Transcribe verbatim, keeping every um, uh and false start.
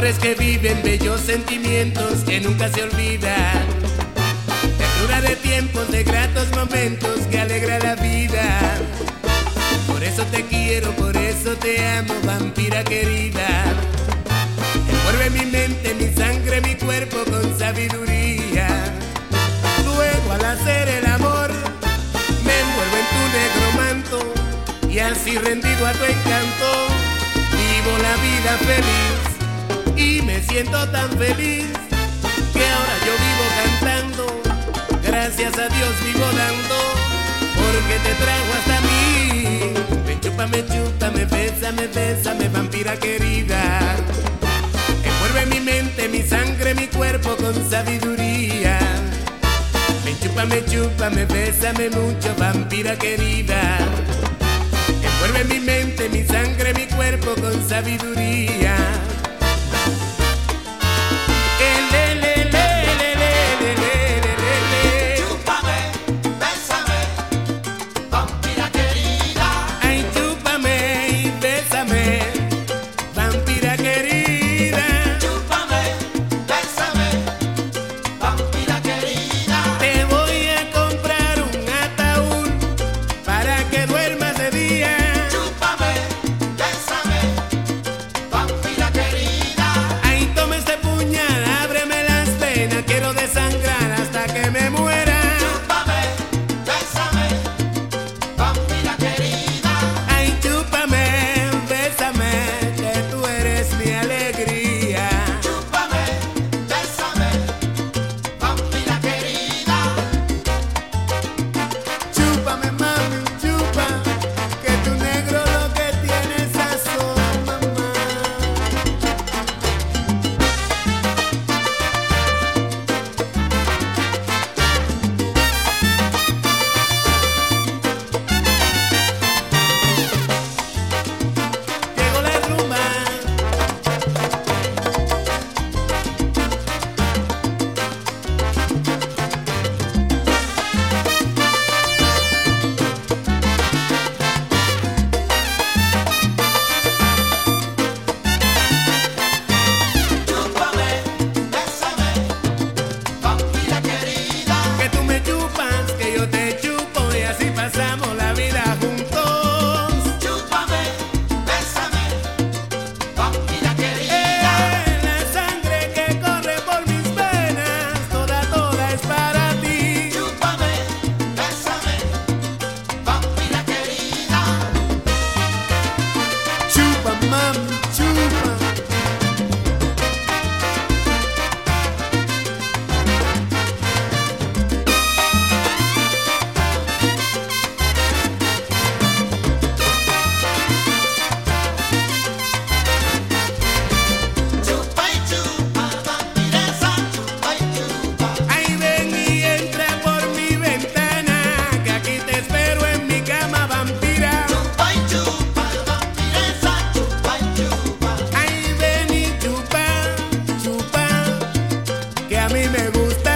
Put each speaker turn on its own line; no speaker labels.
Amores que viven bellos sentimientos que nunca se olvidan. Ternura de tiempos, de gratos momentos que alegra la vida. Por eso te quiero, por eso te amo, vampira querida. Envuelve mi mente, mi sangre, mi cuerpo con sabiduría. Luego al hacer el amor me envuelvo en tu negro manto y así rendido a tu encanto vivo la vida feliz. Y me siento tan feliz que ahora yo vivo cantando. Gracias a Dios vivo dando, porque te trajo hasta mí. Me chupa, me chupa, me besa, me besa, me vampira querida. Envuelve mi mente, mi sangre, mi cuerpo con sabiduría. Me chupa, me chupa, me besa, me mucho, vampira querida. Envuelve mi mente, mi sangre, mi cuerpo con sabiduría. A mí me gusta.